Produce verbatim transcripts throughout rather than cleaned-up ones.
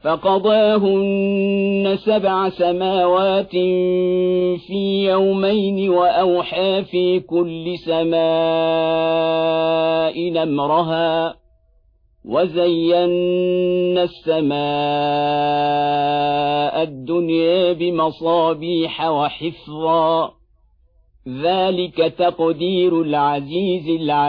فقضاهن سبع سماوات في يومين وأوحى في كل سماء أمرها وزينا السماء الدنيا بمصابيح وحفظا ذلك تقدير العزيز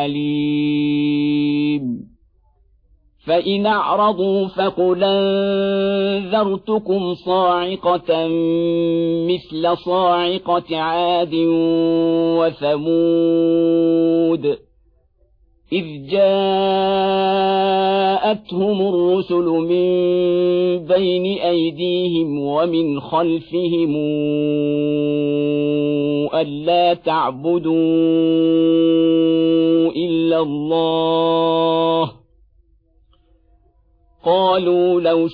العليم فإن أعرضوا فقل أنذرتكم صاعقة مثل صاعقة عاد وثمود إذ جاءتهم الرسل من بين أيديهم ومن خلفهم ألا تعبدوا إلا الله قالوا لو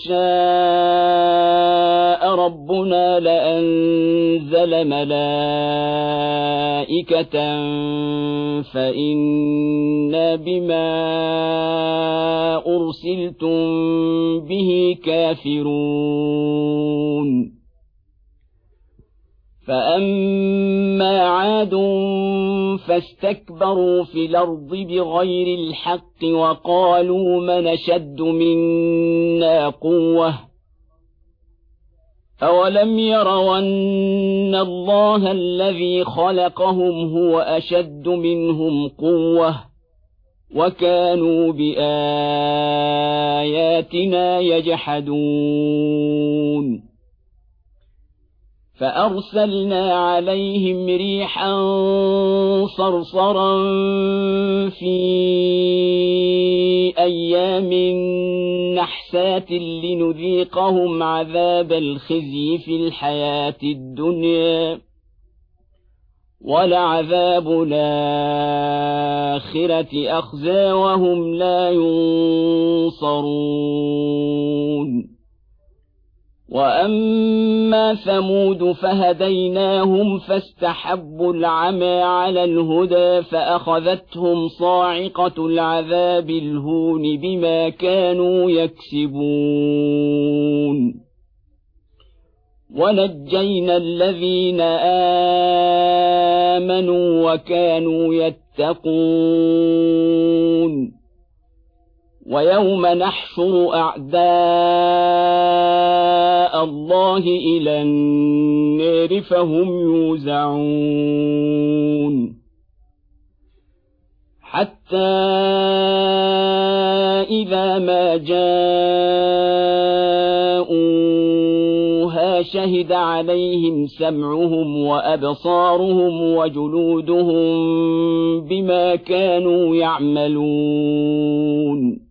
شاء ربنا لأنزل ملائكة فإنا بما أرسلتم به كافرون فأما عاد فاستكبروا في الأرض بغير الحق وقالوا من أشد منا قوة أولم يروا أن الله الذي خلقهم هو أشد منهم قوة وكانوا بآياتنا يجحدون فأرسلنا عليهم ريحا صرصرا في أيام نحسات لنذيقهم عذاب الخزي في الحياة الدنيا ولعذاب الآخرة أخزى وهم لا ينصرون وأما ثمود فهديناهم فاستحبوا العمى على الهدى فأخذتهم صاعقة العذاب الهون بما كانوا يكسبون ونجينا الذين آمنوا وكانوا يتقون ويوم نحشر أعداء الله إلى النار فهم يوزعون حتى إذا ما جاءوها شهد عليهم سمعهم وأبصارهم وجلودهم بما كانوا يعملون